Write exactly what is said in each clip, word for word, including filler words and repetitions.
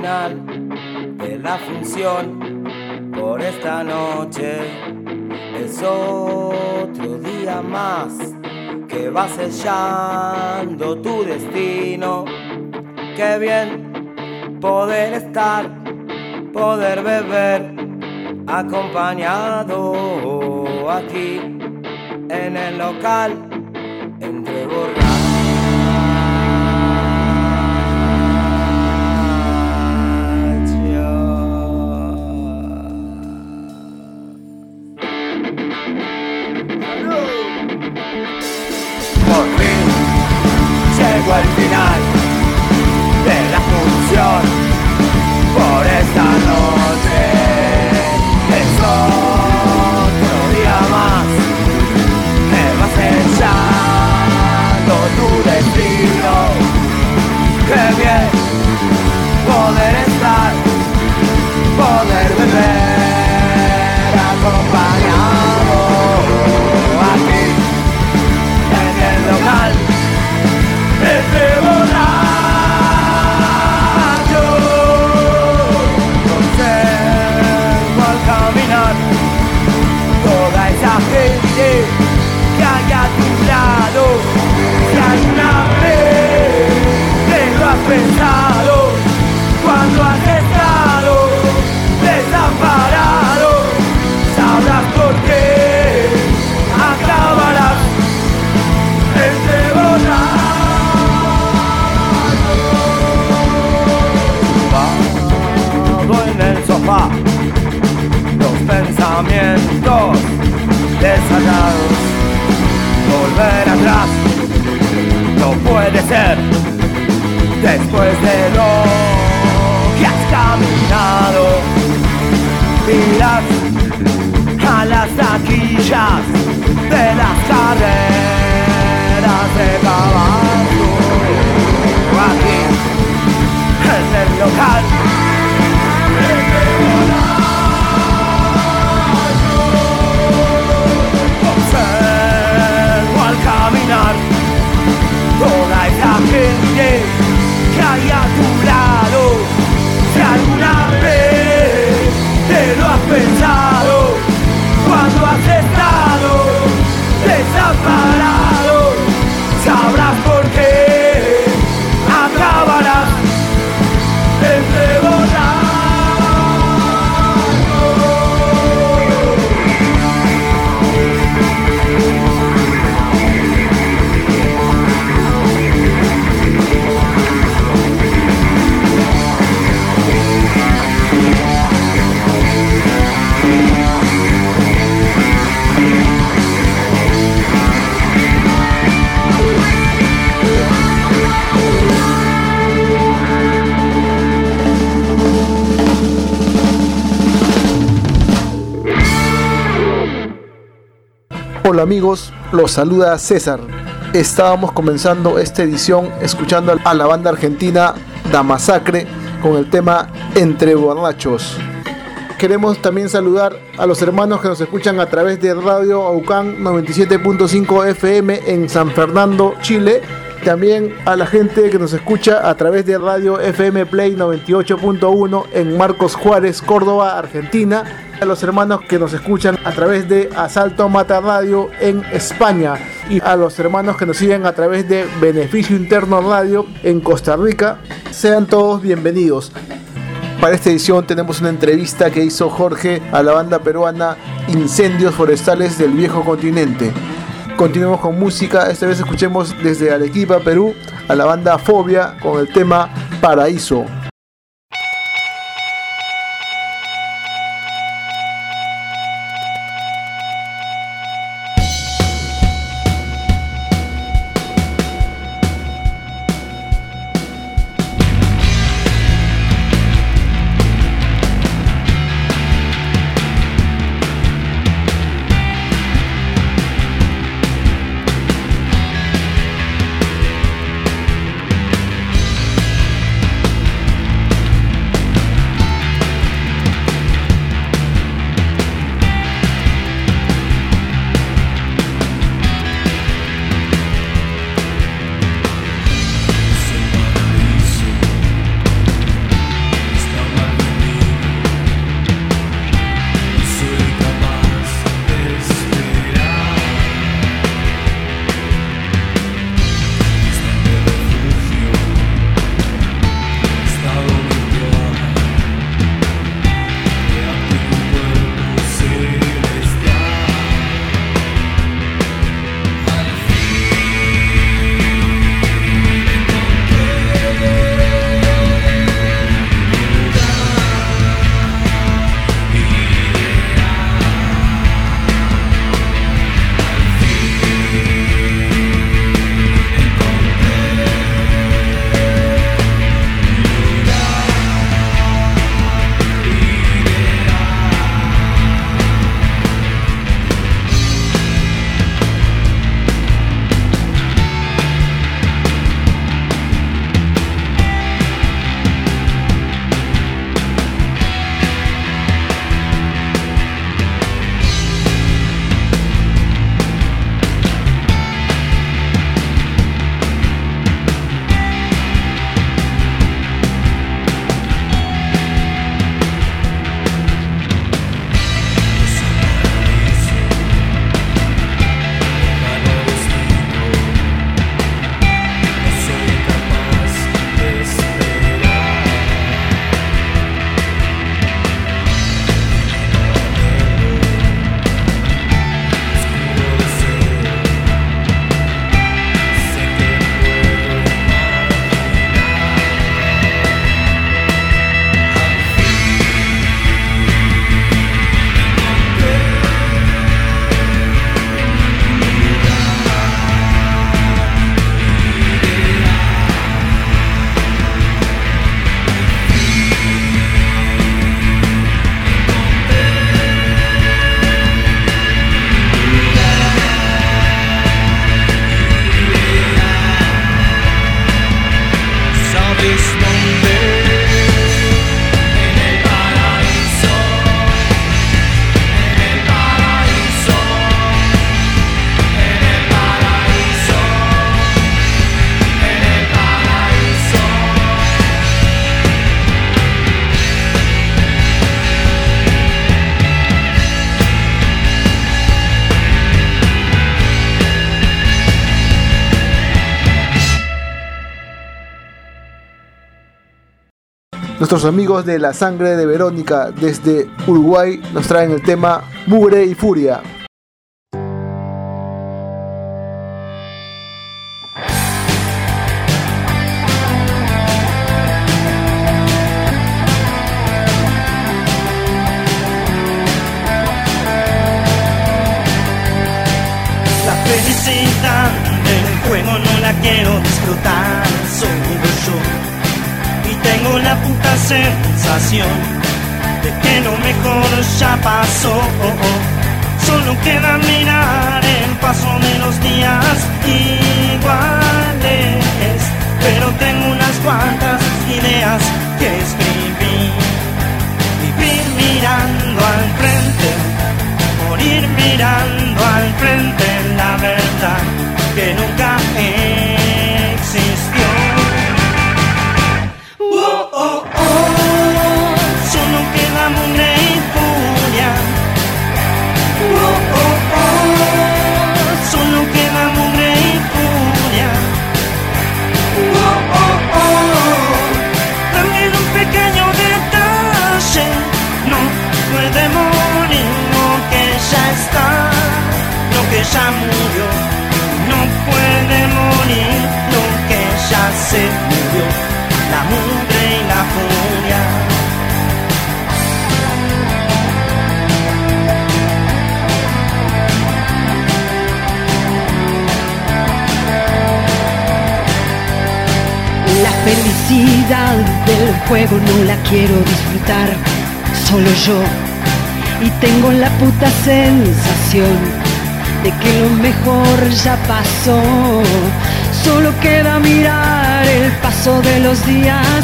final de la función por esta noche. Es otro día más que va sellando tu destino. Qué bien poder estar, poder beber acompañado aquí en el local entre borrachos. Por fin llegó el final de la función por esta noche. Es otro día más que va sellando tu destino. Qué bien poder estar, poder beber acompañado aquí en el local entre borrachos. Observo al caminar toda esa gente que hay a tu lado. Si alguna vez te lo has pensado, cuando has estado desamparado, sabrás por qué acabarás entre borrachos. En el sofá, los pensamientos desatados. Volver atrás no puede ser. Después de lo que has caminado, miras a las taquillas de las carreras de caballo. Aquí en el local observo al caminar toda esa gente que hay a tu lado. Si alguna vez te lo has pensado, cuando has estado desamparado, sabrás por qué acabarás entre borrachos. Hola amigos, los saluda César. Estábamos comenzando esta edición escuchando a la banda argentina Da Masacre con el tema Entre Borrachos. Queremos también saludar a los hermanos que nos escuchan a través de Radio Aucán noventa y siete punto cinco F M en San Fernando, Chile. También a la gente que nos escucha a través de Radio F M Play noventa y ocho punto uno en Marcos Juárez, Córdoba, Argentina. A los hermanos que nos escuchan a través de Asalto Mata Radio en España. Y a los hermanos que nos siguen a través de Beneficio Interno Radio en Costa Rica. Sean todos bienvenidos. Para esta edición tenemos una entrevista que hizo Jorge a la banda peruana Incendios Forestales del Viejo Continente. Continuemos con música, esta vez escuchemos desde Arequipa, Perú, a la banda Fobia con el tema Paraíso. Nuestros amigos de La Sangre de Verónica desde Uruguay nos traen el tema Mugre y Furia. La felicidad del juego no la quiero disfrutar, solo yo. Y tengo la puta sensación de que lo mejor ya pasó. Solo queda mirar el paso de los días iguales. Pero tengo unas cuantas ideas que escribir. Vivir mirando al frente, morir mirando al frente, la verdad que nunca existió. Oh, oh, oh, solo queda mugre y furia. Oh, oh, oh, solo queda mugre y furia. Oh, oh, oh, también un pequeño detalle, no puede morir lo que ya está, lo que ya murió. No puede morir lo que ya se murió, la mugre y la furia. La felicidad del juego no la quiero disfrutar, solo yo. Y tengo la puta sensación de que lo mejor ya pasó. Solo queda mirar el paso de los días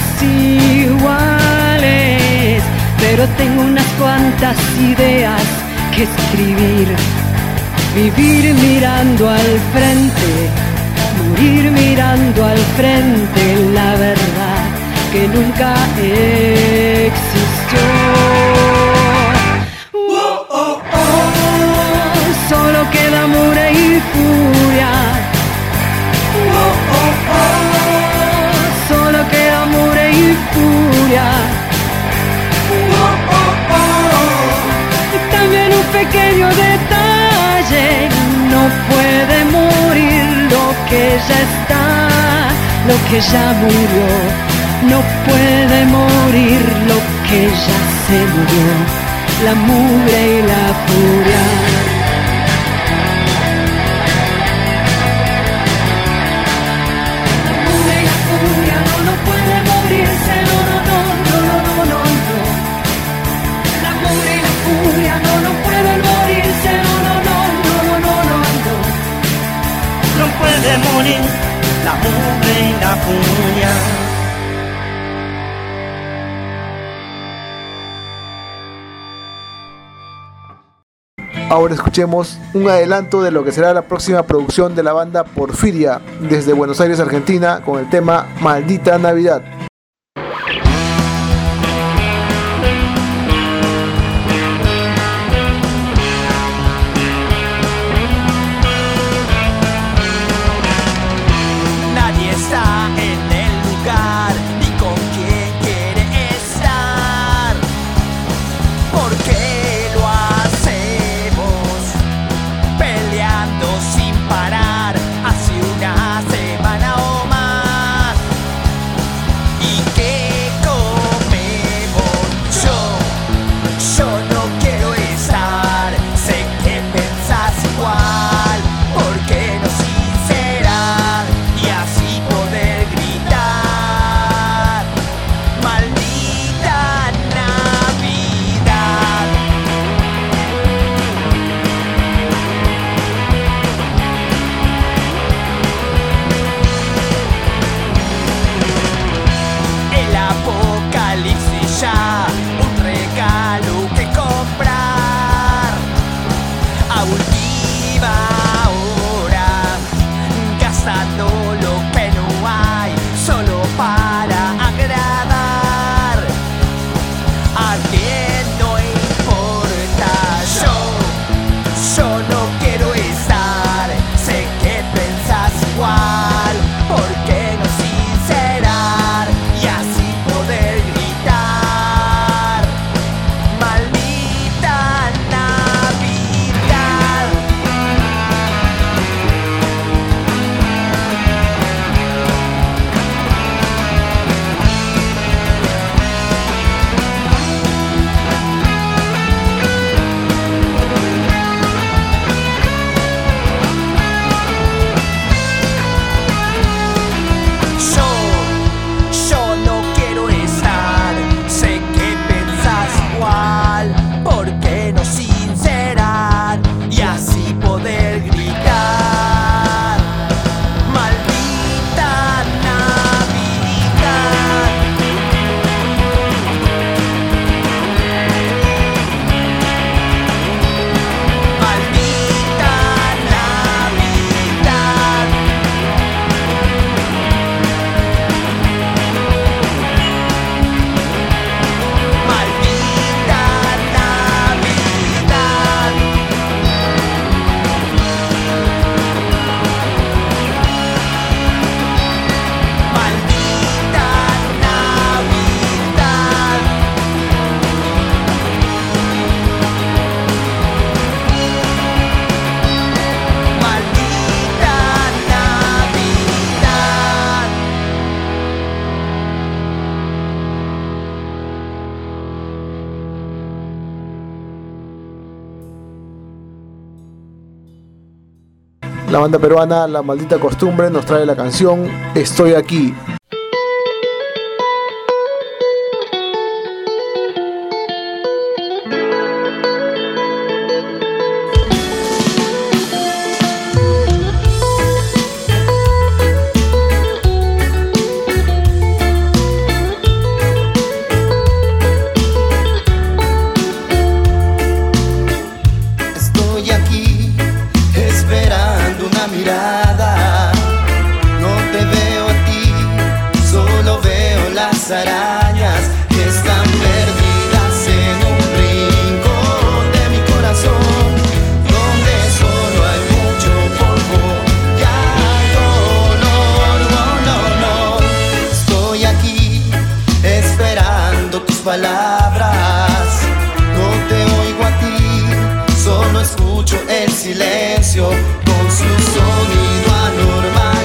iguales. Pero tengo unas cuantas ideas que escribir. Vivir mirando al frente, morir mirando al frente, la verdad que nunca existió. Oh, oh, oh, solo queda mugre y furia. oh, oh, oh, Solo queda mugre y furia. oh, oh, oh. Y también un pequeño detalle, no puede morir lo que ya está, lo que ya murió. No puede morir lo que ya se murió, la mugre y la furia. De morir, la mugre y la furia. Ahora escuchemos un adelanto de lo que será la próxima producción de la banda Porfiria desde Buenos Aires, Argentina, con el tema Maldita Navidad. Sin parar hace una semana o más. La banda peruana La Maldita Costumbre nos trae la canción Estoy Aquí. Arañas que están perdidas en un rincón de mi corazón, donde solo hay mucho polvo y hay dolor. No, no, no, estoy aquí esperando tus palabras. No te oigo a ti, solo escucho el silencio con su sonido anormal.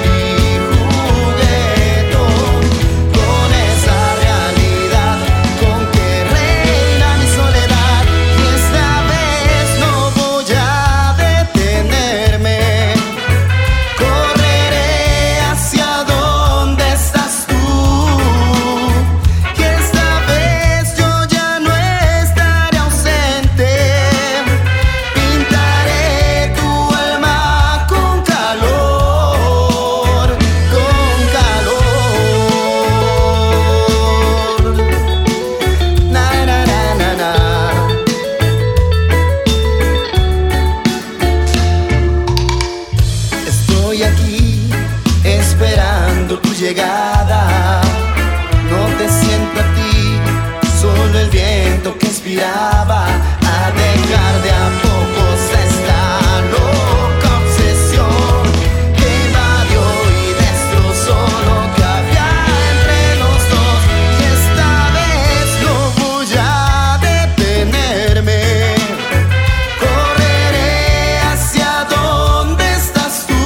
Llegada, no te siento a ti, solo el viento que inspiraba a dejar de a pocos esta loca obsesión que invadió y destrozó lo que había entre los dos. Y esta vez no voy a detenerme, correré hacia donde estás tú.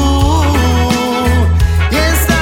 Y esta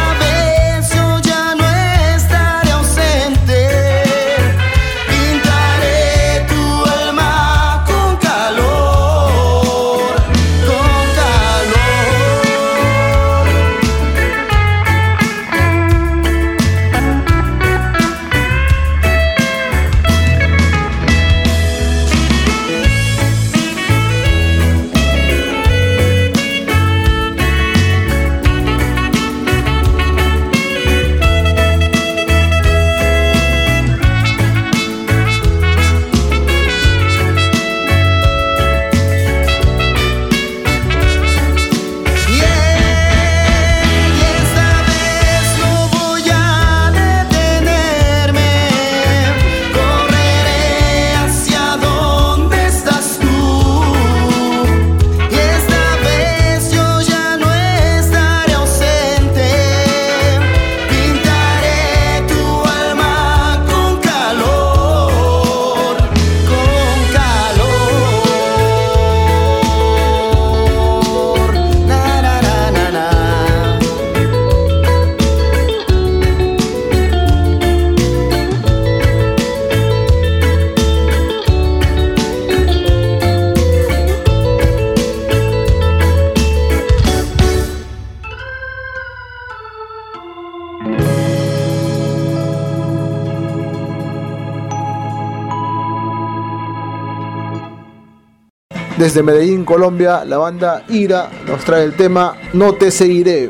Desde Medellín, Colombia, la banda Ira nos trae el tema No te seguiré.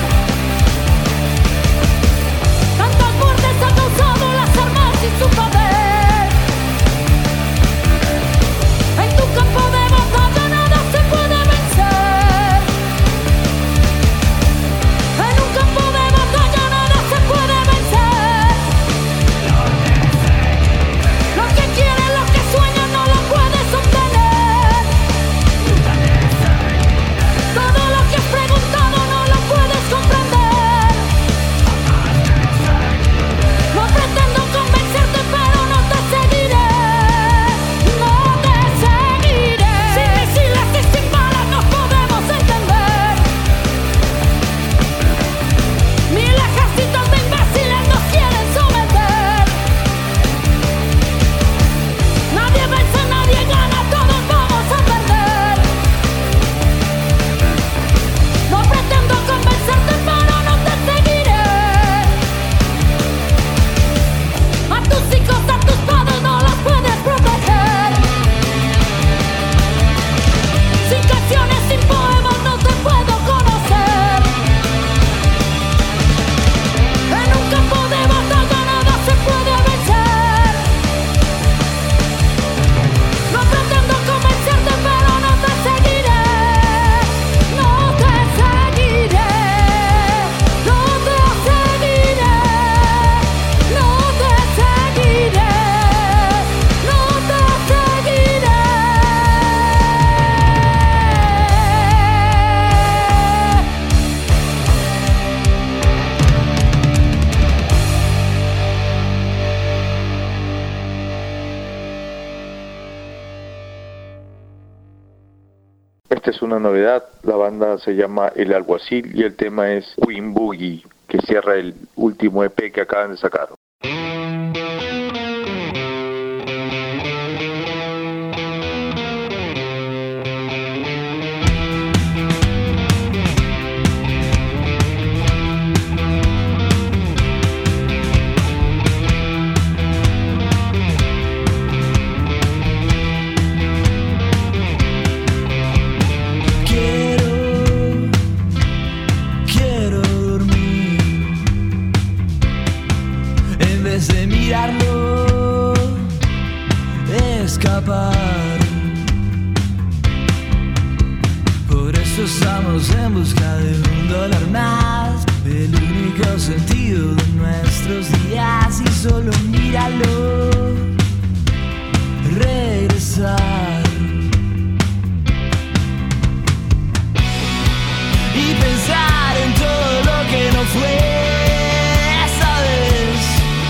Tantas muertes ha causado las armas y su poder. esta es una novedad. La banda se llama El Alguacil y el tema es Queen Boogie, que cierra el último E P que acaban de sacar. Por eso estamos en busca de un dólar más, el único sentido de nuestros días. Y solo míralo regresar y pensar en todo lo que no fue esa vez.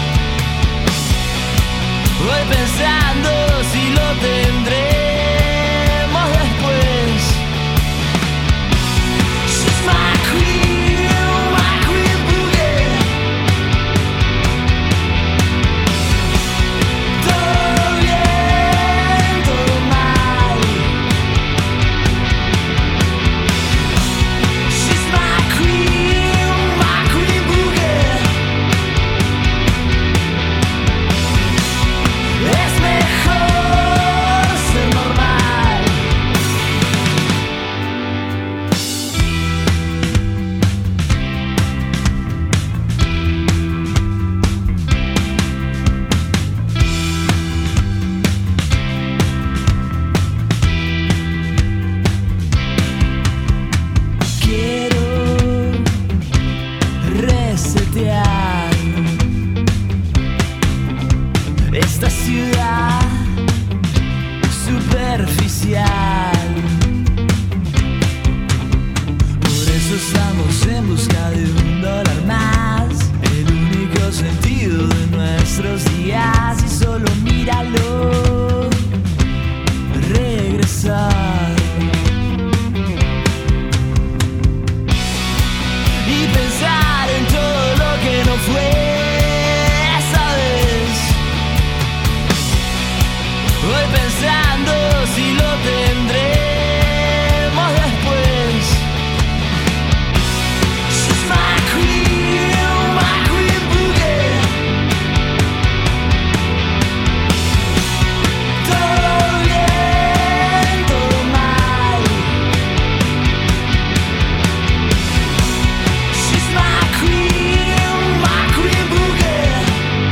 Voy pensando si lo tendremos después. She's my queen, my queen boogie. Todo bien, todo mal. She's my queen, my queen boogie. Es mejor ser normal. Quiero resetear esta ciudad superficial. Por eso estamos en busca de un dólar más, el único sentido de nuestros días. Y solo míralo regresar y pensar en todo lo que no fue esa vez. Voy pensando si lo tendremos después. She's my queen, my queen boogie. Todo bien, todo mal. She's my queen, my queen boogie.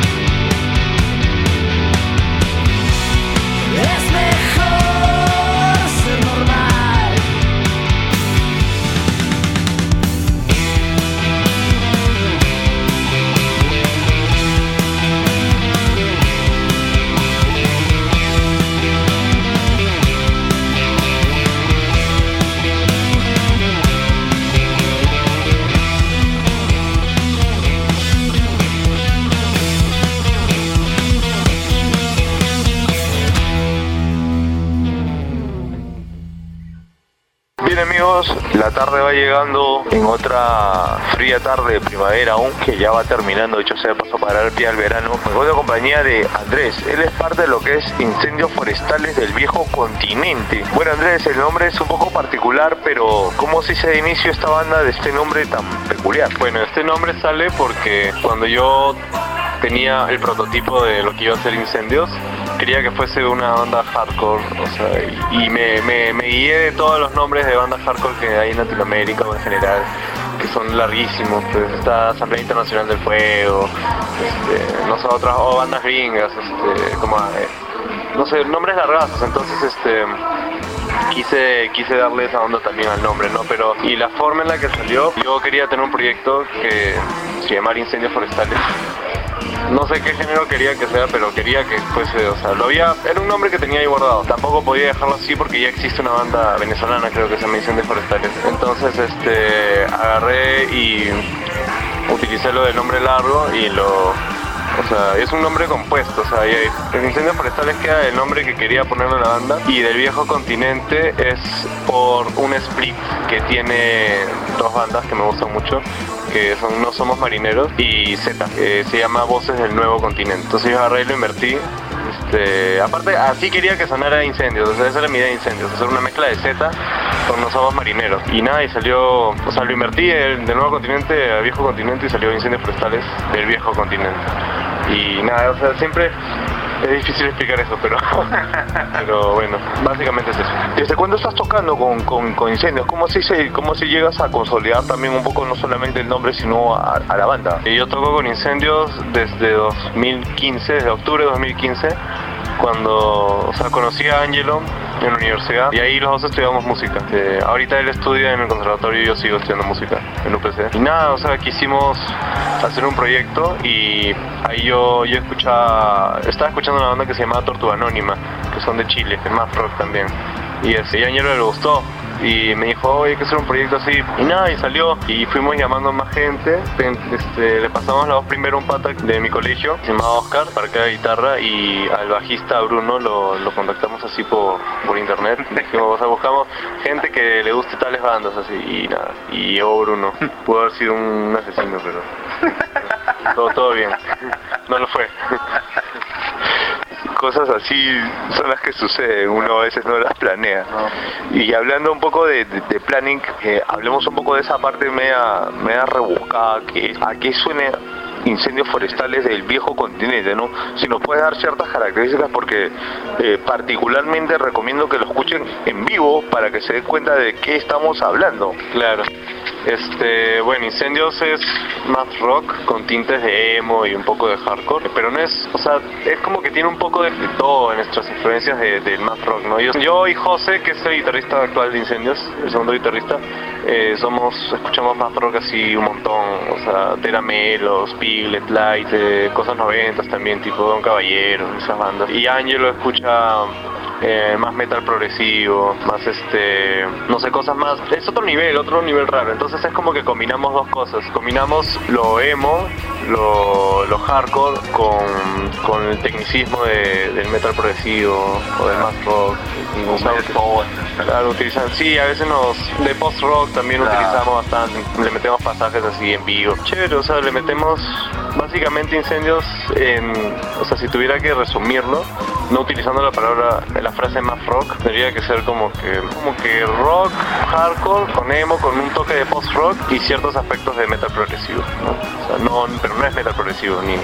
Es mejor ser normal. Bien amigos, la tarde va llegando en otra fría tarde de primavera aún, que ya va terminando, dicho sea de paso para dar pie al verano. Me encuentro en compañía de Andrés, él es parte de lo que es Incendios Forestales del Viejo Continente. Bueno Andrés, el nombre es un poco particular, pero ¿cómo se hizo de inicio esta banda de este nombre tan peculiar? Bueno, este nombre sale porque cuando yo tenía el prototipo de lo que iba a ser Incendios, quería que fuese una banda hardcore, o sea, y, y me, me, me guié de todos los nombres de bandas hardcore que hay en Latinoamérica o en general, que son larguísimos. Pues está Asamblea Internacional del Fuego, este, no sé, otras, o bandas gringas, este, como, eh, no sé, nombres largazos. Entonces, este, quise, quise darle esa onda también al nombre, ¿no? Pero, y la forma en la que salió, yo quería tener un proyecto que se llamara Incendios Forestales. No sé qué género quería que sea, pero quería que fuese, o sea, lo había, era un nombre que tenía ahí guardado. Tampoco podía dejarlo así porque ya existe una banda venezolana, creo que se llama Incendios Forestales. Entonces, este, agarré y utilicé lo del nombre largo y lo O sea, es un nombre compuesto. O sea, el Incendios Forestales queda el nombre que quería ponerle a la banda. Y del Viejo Continente es por un split que tiene dos bandas que me gustan mucho, que son No Somos Marineros y Z, que se llama Voces del Nuevo Continente. Entonces yo agarré y lo invertí. Este, aparte, así quería que sonara Incendios, o sea, esa era mi idea de Incendios, hacer una mezcla de Z con No Somos Marineros. Y nada, y salió, o sea, lo invertí del, del Nuevo Continente al Viejo Continente y salió Incendios Forestales del Viejo Continente. Y nada, o sea, siempre es difícil explicar eso, pero, pero bueno, básicamente es eso. ¿Desde cuándo estás tocando con, con, con Incendios? ¿Cómo así, se, ¿Cómo así llegas a consolidar también un poco no solamente el nombre, sino a, a la banda? Y yo toco con Incendios desde dos mil quince, desde octubre de dos mil quince, cuando, o sea, conocí a Angelo en la universidad y ahí los dos estudiamos música. Eh, ahorita él estudia en el conservatorio y yo sigo estudiando música en U P C. Y nada, o sea, quisimos hacer un proyecto y ahí yo, yo escuchaba, estaba escuchando una banda que se llamaba Tortuga Anónima, que son de Chile, que es más rock también. Y ese, y a Angelo le gustó. Y me dijo, oye, hay que hacer un proyecto así. Y nada, y salió. Y fuimos llamando a más gente. Este, le pasamos la voz primero a un pata de mi colegio, se llamaba Oscar, para que haga guitarra. Y al bajista Bruno lo, lo contactamos así por, por internet. Dijimos, o sea, buscamos gente que le guste tales bandas así. Y nada, y llegó Bruno. Pudo haber sido un asesino, pero todo, todo bien. No lo fue. Cosas así son las que suceden, uno a veces no las planea. No. Y hablando un poco de, de, de planning, eh, hablemos un poco de esa parte media, media rebuscada, que a qué suena Incendios Forestales del Viejo Continente, ¿no? Si nos puedes dar ciertas características, porque eh, particularmente recomiendo que lo escuchen en vivo para que se den cuenta de qué estamos hablando. Claro. Este, bueno, Incendios es más rock con tintes de emo y un poco de hardcore, pero no es, o sea, es como que tiene un poco de, de todo en nuestras influencias del de math rock, ¿no? Yo, yo y José, que es el guitarrista actual de Incendios, el segundo guitarrista, eh, somos, escuchamos math rock así un montón, o sea, Teramelos, Piglet, Light, eh, cosas noventas también, tipo Don Caballero, esas bandas. Y Angelo escucha Eh, más metal progresivo, más este, no sé, cosas más, es otro nivel, otro nivel raro. Entonces es como que combinamos dos cosas, combinamos lo emo, lo, lo hardcore con, con el tecnicismo de, del metal progresivo o del math rock. O sea, claro, utilizan, sí, a veces nos, de post rock también claro. Utilizamos bastante, le metemos pasajes así en vivo, chévere, o sea, le metemos básicamente Incendios en, o sea, si tuviera que resumirlo, no utilizando la palabra, la frase más rock, tendría que ser como que, como que rock, hardcore, con emo, con un toque de post-rock y ciertos aspectos de metal progresivo, ¿no? O sea, no, pero no es metal progresivo, ni...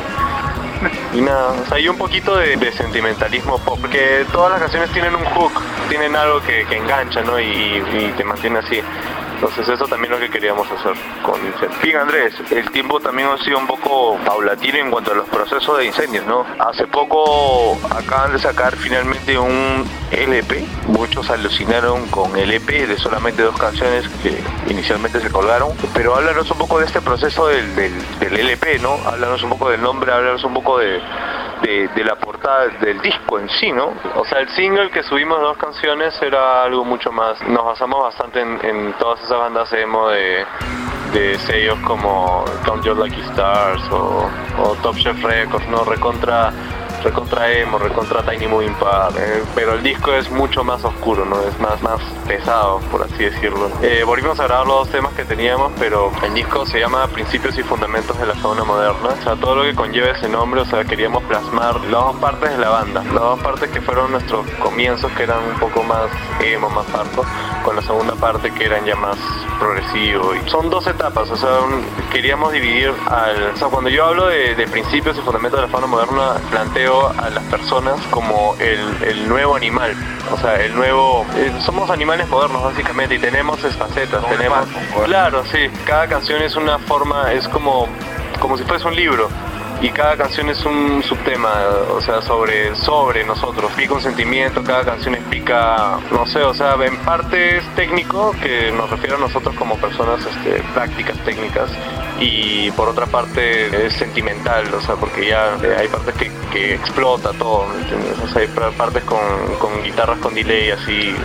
Y nada, o sea, hay un poquito de, de sentimentalismo pop, porque todas las canciones tienen un hook, tienen algo que, que engancha, ¿no? Y, y te mantiene así. Entonces eso también es lo que queríamos hacer con Incendios. Bien, Andrés, el tiempo también ha sido un poco paulatino en cuanto a los procesos de Incendios, ¿no? Hace poco acaban de sacar finalmente un L P. Muchos alucinaron con el E P de solamente dos canciones que inicialmente se colgaron. Pero háblanos un poco de este proceso del, del, del L P, ¿no? Háblanos un poco del nombre, háblanos un poco de, de, de la portada del disco en sí, ¿no? O sea, el single que subimos de dos canciones era algo mucho más. Nos basamos bastante en, en todas esas bandas emo de, de sellos como Count Your Lucky Stars o, o Top Chef Records, ¿no? Recontra, recontra emo, recontra Tiny Moving Parts, eh, pero el disco es mucho más oscuro, ¿no? Es más, más pesado, por así decirlo. Eh, volvimos a grabar los dos temas que teníamos, pero el disco se llama Principios y Fundamentos de la Fauna Moderna. O sea, todo lo que conlleva ese nombre, o sea, queríamos plasmar las dos partes de la banda, las dos partes que fueron nuestros comienzos, que eran un poco más emo, más hardcore, con la segunda parte que eran ya más progresivo. Y son dos etapas, o sea, un, queríamos dividir al... O sea, cuando yo hablo de, de principios y fundamentos de la fauna moderna, planteo a las personas como el, el nuevo animal, o sea, el nuevo... Eh, somos animales modernos básicamente y tenemos facetas, tenemos... Claro, sí, cada canción es una forma, es como, como si fuese un libro. Y cada canción es un subtema, o sea, sobre, sobre nosotros. Explica un sentimiento, cada canción explica, no sé, o sea, en parte es técnico, que nos refiere a nosotros como personas, este, prácticas técnicas. Y por otra parte es sentimental, o sea, porque ya eh, hay partes que, que explota todo, ¿me entiendes? O sea, hay partes con, con guitarras con delay así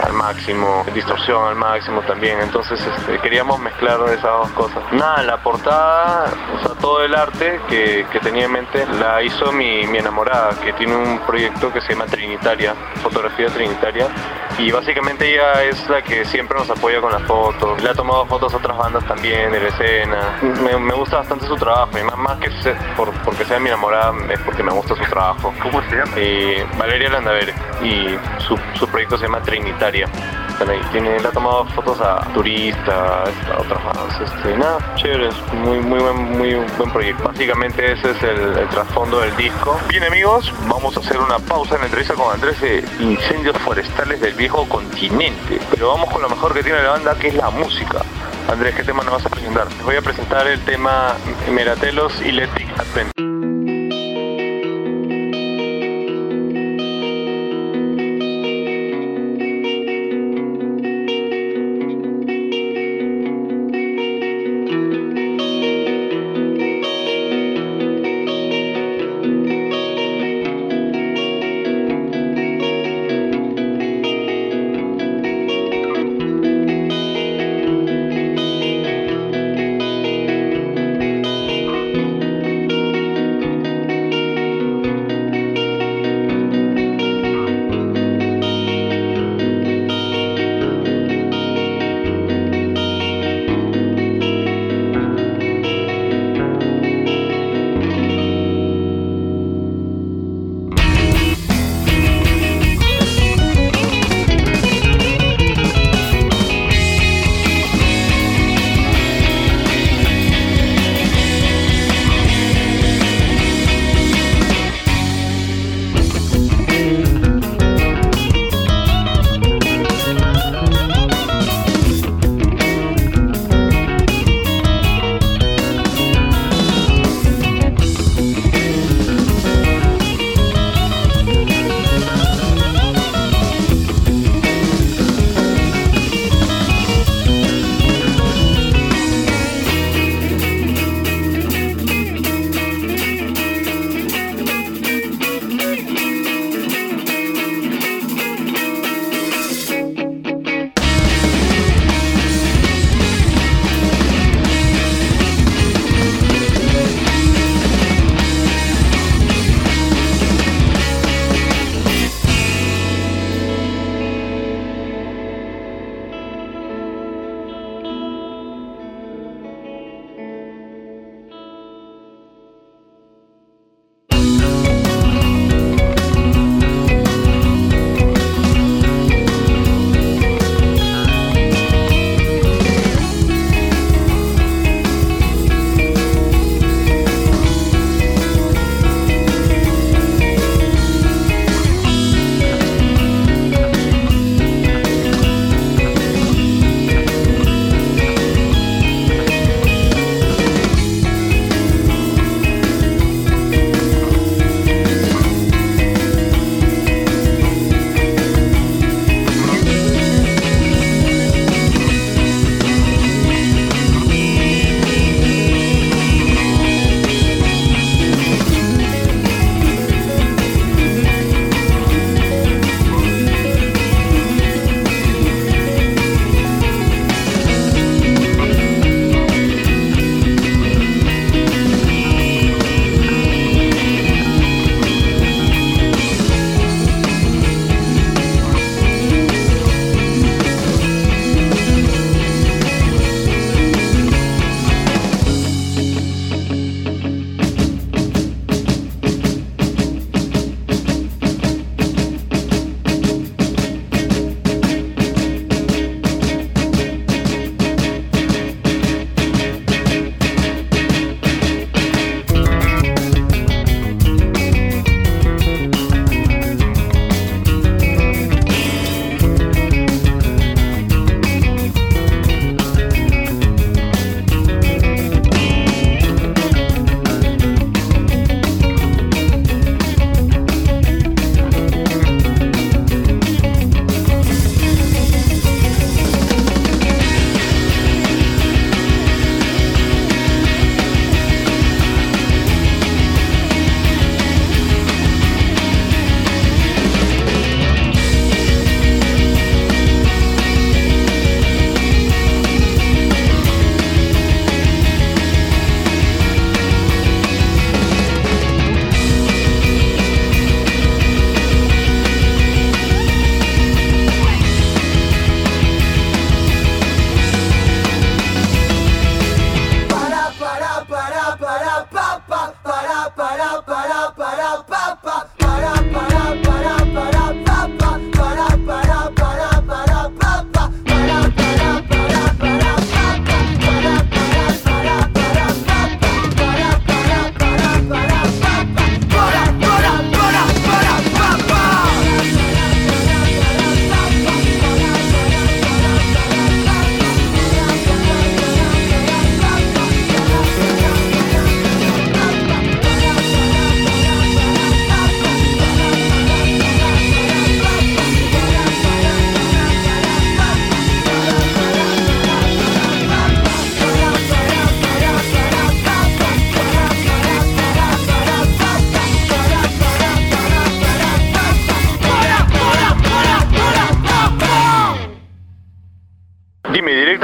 al máximo, distorsión al máximo también, entonces este, queríamos mezclar esas dos cosas. Nada, la portada, o sea, todo el arte que, que tenía en mente la hizo mi, mi enamorada, que tiene un proyecto que se llama Trinitaria, fotografía Trinitaria, y básicamente ella es la que siempre nos apoya con las fotos. Le ha tomado fotos a otras bandas también de la escena. Me, me gusta bastante su trabajo, y más, más que se, por, porque sea mi enamorada, es porque me gusta su trabajo. ¿Cómo se llama? Eh, Valeria Landavere, y su, su proyecto se llama Trinitaria. Tiene, le ha tomado fotos a turistas, a otras bandas, este, nada, chévere, es muy, muy, buen, muy buen proyecto. Básicamente ese es el, el trasfondo del disco. Bien amigos, vamos a hacer una pausa en la entrevista con Andrés de Incendios Forestales del Viejo Continente. Pero vamos con lo mejor que tiene la banda, que es la música. Andrés, ¿qué tema nos vas a presentar? Les voy a presentar el tema Meratelos Electric Advent.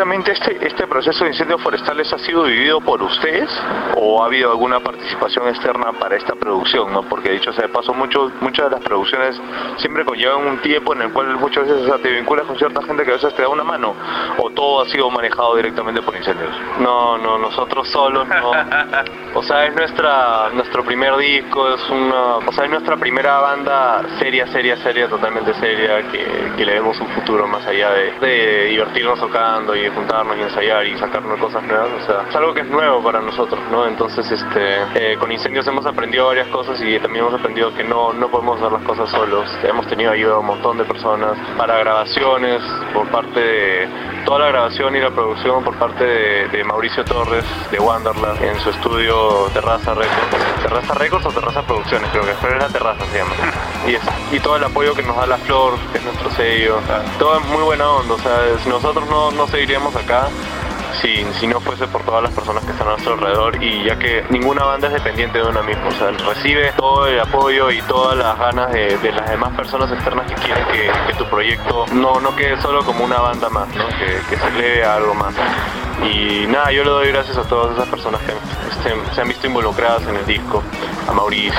directamente este, este proceso de incendios forestales ha sido vivido por ustedes o ha habido alguna participación externa para esta producción, ¿no? Porque dicho sea de paso, mucho, muchas de las producciones siempre conllevan un tiempo en el cual muchas veces, o sea, te vinculas con cierta gente que a veces te da una mano, o todo ha sido manejado directamente por incendios. No, no, nosotros solos no. O sea, es nuestra nuestro primer disco, es una, o sea, es nuestra primera banda seria, seria, seria, totalmente seria, que, que le vemos un futuro más allá de, de divertirnos tocando y juntarnos y ensayar y sacarnos cosas nuevas. O sea, es algo que es nuevo para nosotros, ¿no? Entonces, este, eh, con Incendios hemos aprendido varias cosas y también hemos aprendido que no, no podemos hacer las cosas solos. Hemos tenido ayuda de un montón de personas para grabaciones por parte de toda la grabación y la producción por parte de, de Mauricio Torres de Wanderland en su estudio Terraza Records. Terraza Records o Terraza Producciones, creo que, pero es la Terraza se llama. Y, es, y todo el apoyo que nos da La Flor, que es nuestro sello, todo es muy buena onda. O sea, nosotros no, no seguiríamos acá si, si no fuese por todas las personas que están a nuestro alrededor, y ya que ninguna banda es dependiente de una misma, o sea, recibe todo el apoyo y todas las ganas de, de las demás personas externas que quieren que, que tu proyecto no, no quede solo como una banda más, ¿no? que, que se eleve a algo más. Y nada, yo le doy gracias a todas esas personas que se, se han visto involucradas en el disco, a Mauricio,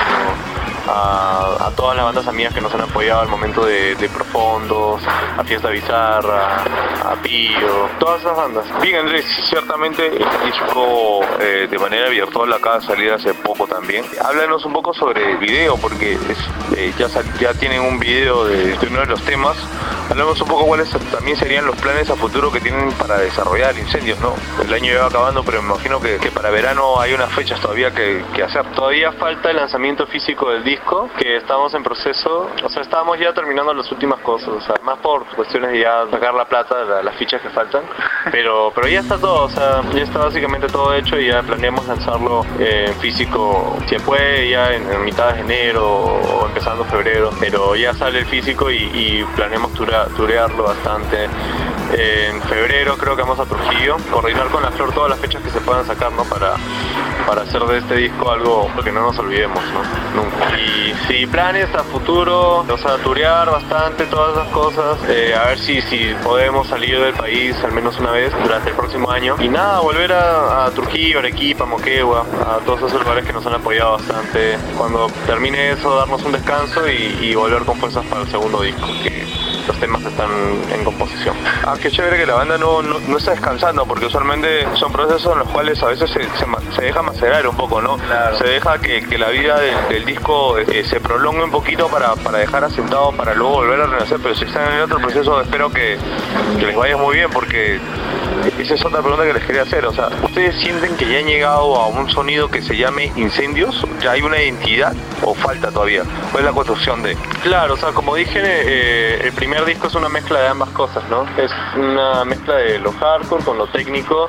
A, a todas las bandas amigas que nos han apoyado al momento de, de Profondos, a Fiesta Bizarra, a Pío, todas esas bandas. Bien, Andrés, ciertamente el disco eh, de manera virtual acaba de salir hace poco también. Háblanos un poco sobre el video, porque es, eh, ya, ya tienen un video de, de uno de los temas. Hablamos un poco cuáles también serían los planes a futuro que tienen para desarrollar Incendios, ¿no? El año ya va acabando, pero me imagino que, que para verano hay unas fechas todavía que, que hacer. Todavía falta el lanzamiento físico del disco, que estamos en proceso. O sea, estábamos ya terminando las últimas cosas, o sea, más por cuestiones de ya sacar la plata, la, las fichas que faltan. Pero, pero ya está todo, o sea, ya está básicamente todo hecho y ya planeamos lanzarlo eh, en físico, si se puede, ya en, en mitad de enero o empezando febrero. Pero ya sale el físico y, y planeamos tura, turearlo bastante. Eh, en febrero creo que vamos a Trujillo, coordinar con La Flor todas las fechas que se puedan sacar, ¿no? Para, para hacer de este disco algo que no nos olvidemos, ¿no? Nunca. Y si planes a futuro, o sea, turear bastante todas esas cosas, eh, a ver si, si podemos salir del país al menos una vez durante el próximo año. Y nada, volver a, a Trujillo, Arequipa, Moquegua, a todos esos lugares que nos han apoyado bastante. Cuando termine eso, darnos un descanso y, y volver con fuerzas para el segundo disco, que los temas están en composición. Ah, qué chévere que la banda no, no, no está descansando, porque usualmente son procesos en los cuales a veces se, se, se deja macerar un poco, ¿no? Claro. Se deja que, que la vida del, del disco eh, se prolongue un poquito para, para dejar asentado, para luego volver a renacer, pero si están en otro proceso, espero que, que les vaya muy bien, porque esa es otra pregunta que les quería hacer. O sea, ¿ustedes sienten que ya han llegado a un sonido que se llame Incendios? ¿Ya hay una identidad o falta todavía? ¿Cuál es la construcción de...? Claro, o sea, como dije, eh, el primer disco es una mezcla de ambas cosas, ¿no? Es una mezcla de lo hardcore con lo técnico,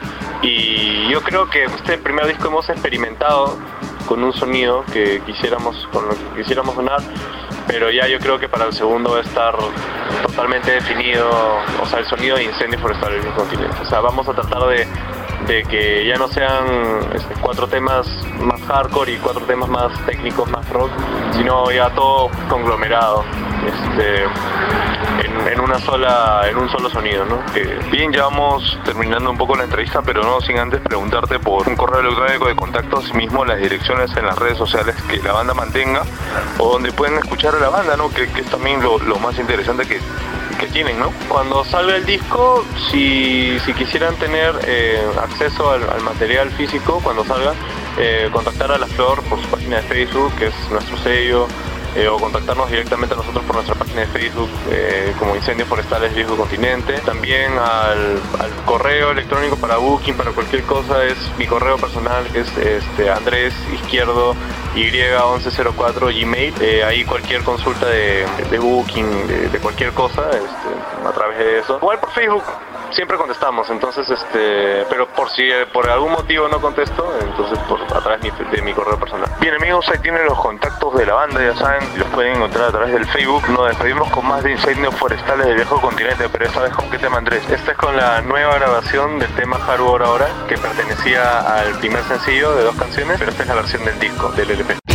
y yo creo que este primer disco hemos experimentado con un sonido que quisiéramos, con lo que quisiéramos sonar, pero ya yo creo que para el segundo va a estar totalmente definido, o sea, el sonido de Incendios Forestales del Continente. O sea, vamos a tratar de, de que ya no sean este, cuatro temas más hardcore y cuatro temas más técnicos, más rock, sino ya todo conglomerado. Este, en, en una sola, en un solo sonido, ¿no? Eh, bien, ya vamos terminando un poco la entrevista, pero no sin antes preguntarte por un correo electrónico de contactos, mismo las direcciones en las redes sociales que la banda mantenga, o donde pueden escuchar a la banda, ¿no? Que, que es también lo, lo más interesante que, que tienen, ¿no? Cuando salga el disco, si, si quisieran tener eh, acceso al, al material físico, cuando salga, eh, contactar a La Flor por su página de Facebook, que es nuestro sello, Eh, o contactarnos directamente a nosotros por nuestra página de Facebook eh, como Incendios Forestales Viejo Continente. También al, al correo electrónico para booking, para cualquier cosa, es mi correo personal, que es este, Andrés Izquierdo Y once cero cuatro Gmail. Eh, ahí cualquier consulta de, de booking, de, de cualquier cosa, este, a través de eso. Igual por Facebook siempre contestamos, entonces este, pero por si por algún motivo no contesto, entonces por, a través de mi, de mi correo personal. Bien, amigos, ahí tienen los contactos de la banda, ya saben, los pueden encontrar a través del Facebook. Nos despedimos con más de Incendios Forestales del Viejo Continente, pero esta vez ¿con qué tema, Andrés? Esta es con la nueva grabación del tema Hardcore Ahora, que pertenecía al primer sencillo de dos canciones, pero esta es la versión del disco, del L P.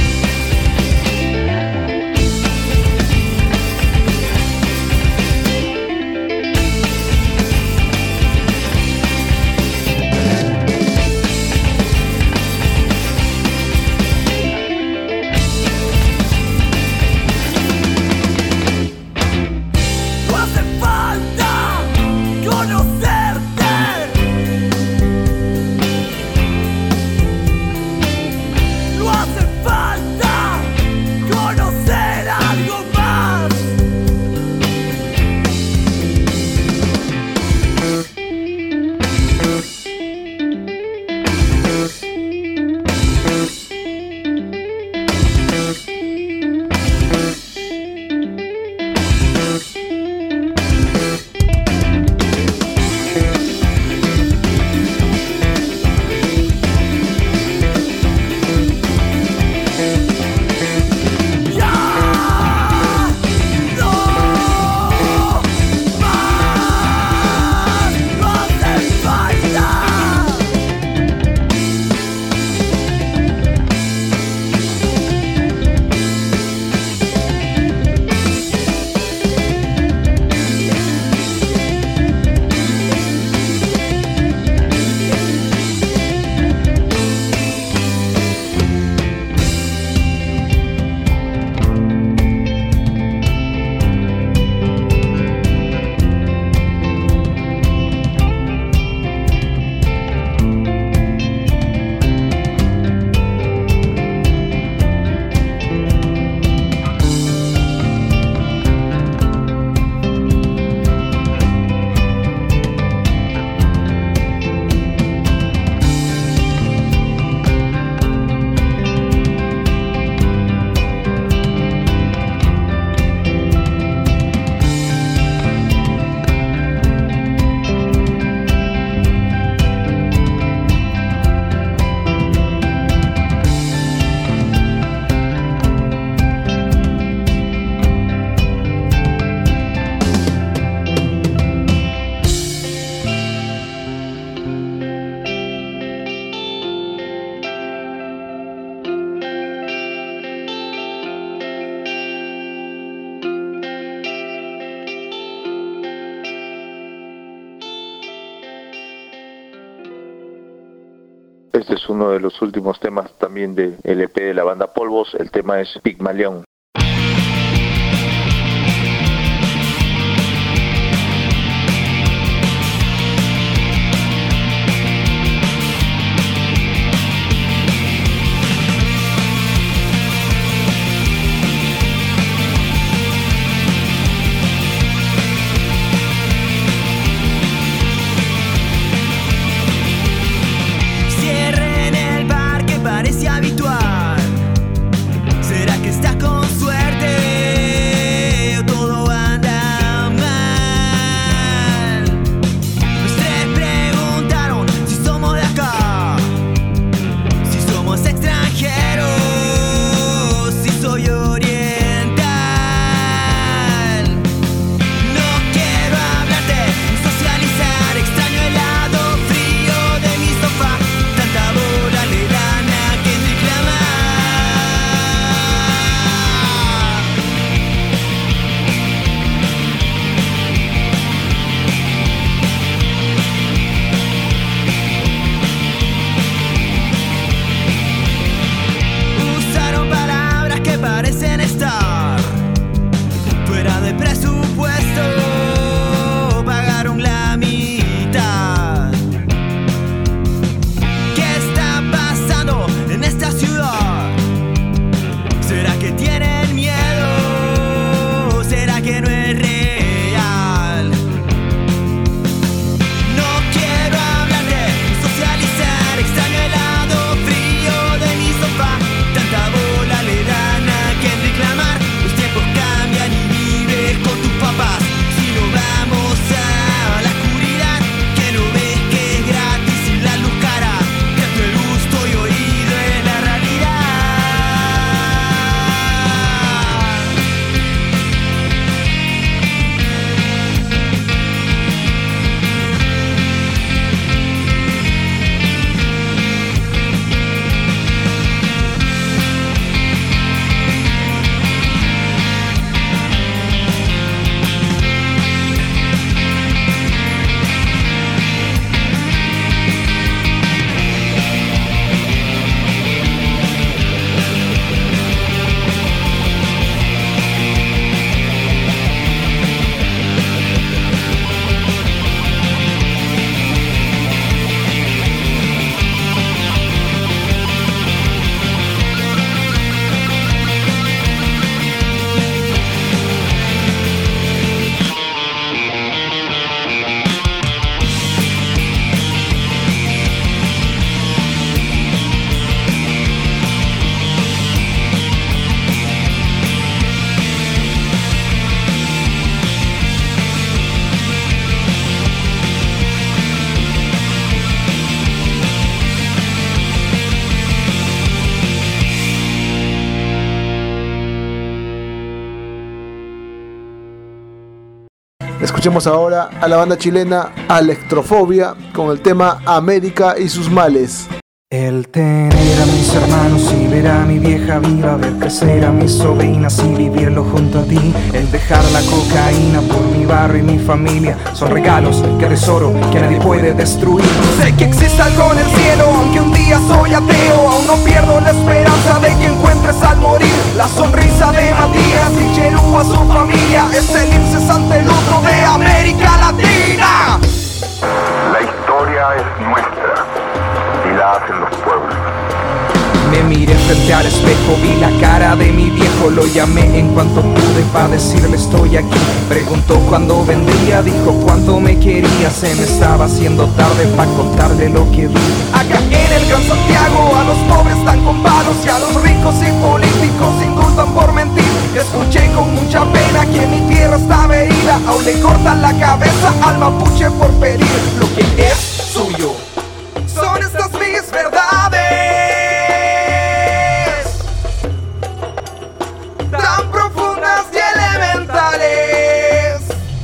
Este es uno de los últimos temas también del E P de la banda Polvos. El tema es Pigmalión. Cierren el bar que parece habitual. ¿Será que estás con suerte o todo anda mal? Los tres preguntaron si somos de acá, si somos extranjeros, si soy oriental. No quiero hablarte ni socializar, extraño el lado frío de mi sofá. Tanta bola le dan a quien reclamar. Usaron palabras que parecen estar fuera de presupuesto, pagaron la mitad. ¿Qué está pasando en esta ciudad? ¿Será que tienen miedo? ¿Será que no es real? No quiero hablarte, socializar, extraño el lado frío de mi sofá. Tanta bola le dan a quien reclamar. Los tiempos cambian y vives con tus papás. Si no vamos a la oscuridad, que no ves que es gratis y la luz cara. Gasto el gusto y oído en la realidad. Escuchemos ahora a la banda chilena Electrofobia con el tema América y sus males. El tener a mis hermanos y ver a mi vieja viva, ver crecer a mis sobrinas y vivirlo junto a ti. El dejar la cocaína por mi barrio y mi familia son regalos que atesoro, que nadie puede destruir. Sé que existe algo en el cielo, aunque un día soy ateo. Aún no pierdo la esperanza de que encuentres al morir la sonrisa de Matías y Cherú a su familia. Es el incesante luto de América Latina. La historia es nuestra y la hacen los pueblos. Me miré frente al espejo, vi la cara de mi viejo. Lo llamé en cuanto pude para decirle estoy aquí. Preguntó cuándo vendría, dijo cuánto me quería. Se me estaba haciendo tarde para contarle lo que vi. Acá en el Gran Santiago a los pobres están con palos y a los ricos y políticos indultan por mentir. Escuché con mucha pena que mi tierra estaba herida. Aún le cortan la cabeza al mapuche por pedir lo que es suyo. Son estas mis verdades, tan profundas y elementales.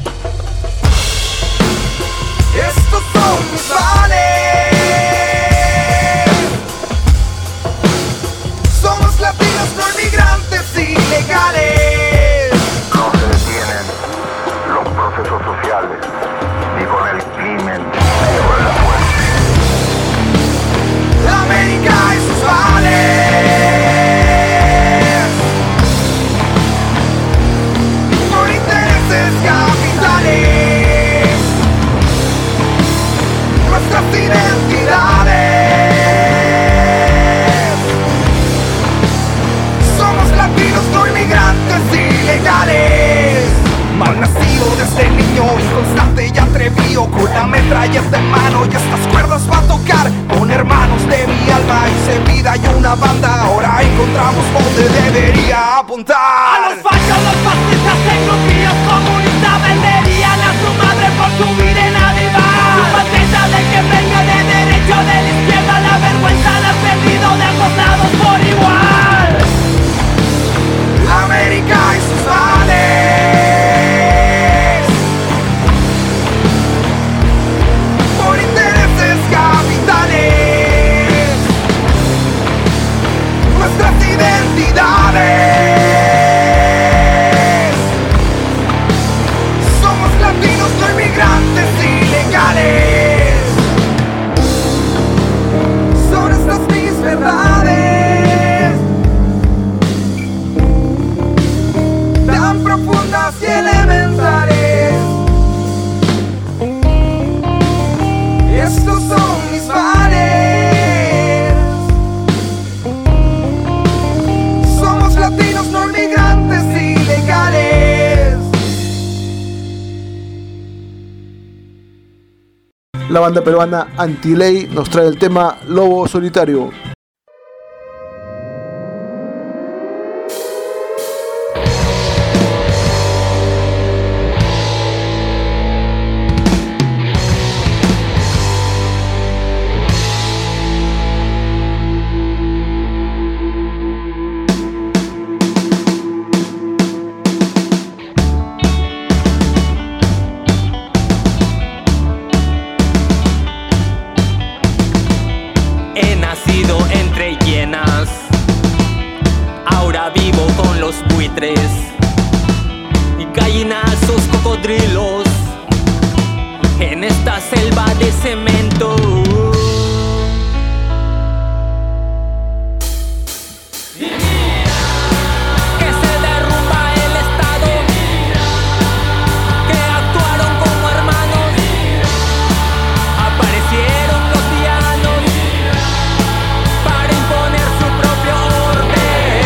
Estos son mis males. Somos latinos, no inmigrantes ilegales. No se detienen los procesos sociales, ni con el crimen, ni con la fuerza. La banda peruana Antiley nos trae el tema Lobo Solitario. y gallinazos, cocodrilos en esta selva de cemento. Que se derrumba el Estado, que actuaron como hermanos, aparecieron los villanos para imponer su propio orden.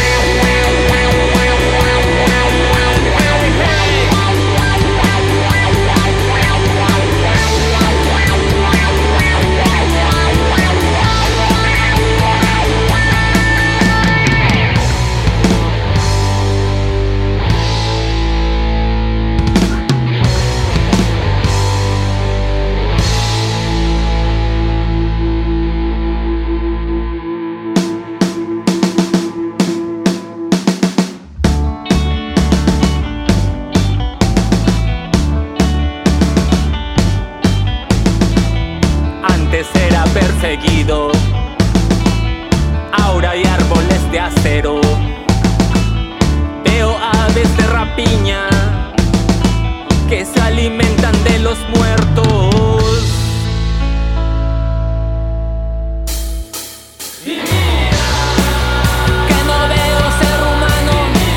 Era perseguido, ahora hay árboles de acero. Veo aves de rapiña que se alimentan de los muertos. Que no veo ser humano,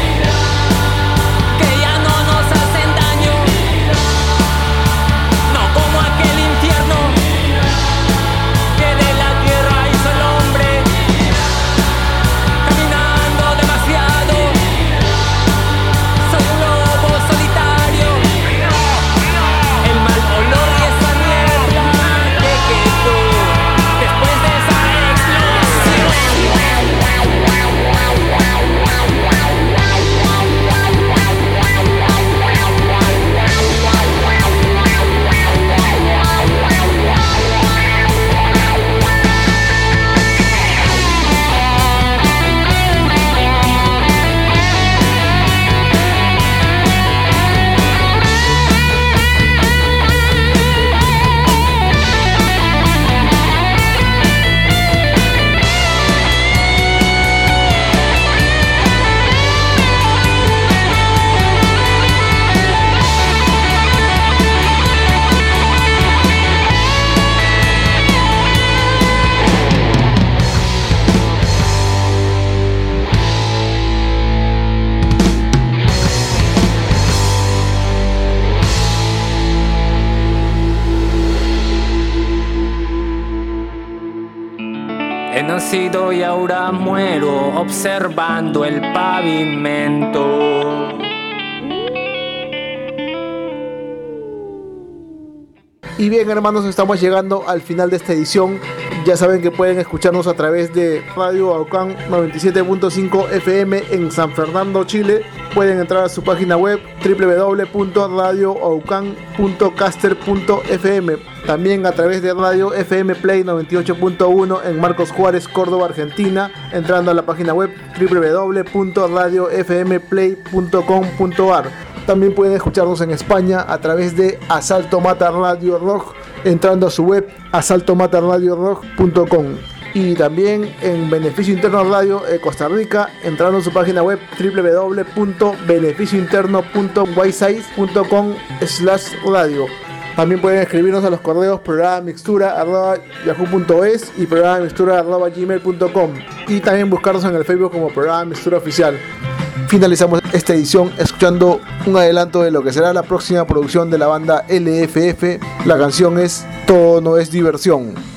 que ya no nos hacen daño, no como aquel infierno que de la tierra hizo el hombre, caminando demasiado, soy un lobo solitario, el mal olor y esa niebla que quedó después de esa He nacido y ahora muero observando el pavimento. Y bien, hermanos, estamos llegando al final de esta edición. Ya saben que pueden escucharnos a través de Radio Aucán noventa y siete punto cinco F M en San Fernando, Chile. Pueden entrar a su página web doble u doble u doble u punto radio aucán punto caster punto f m. También a través de Radio F M Play noventa y ocho punto uno en Marcos Juárez, Córdoba, Argentina, entrando a la página web doble u doble u doble u punto radio f m play punto com punto a r. También pueden escucharnos en España a través de Asalto Mata Radio Rock, entrando a su web asalto mata radio rock punto com. Y también en Beneficio Interno Radio de Costa Rica, entrando a su página web doble u doble u doble u punto beneficio interno punto website punto com slash radio. También pueden escribirnos a los correos programa mixtura arroba yahoo punto es y programa mixtura arroba gmail punto com, y también buscarnos en el Facebook como Programa Mixtura Oficial. Finalizamos esta edición escuchando un adelanto de lo que será la próxima producción de la banda L F F. La canción es Todo no es diversión.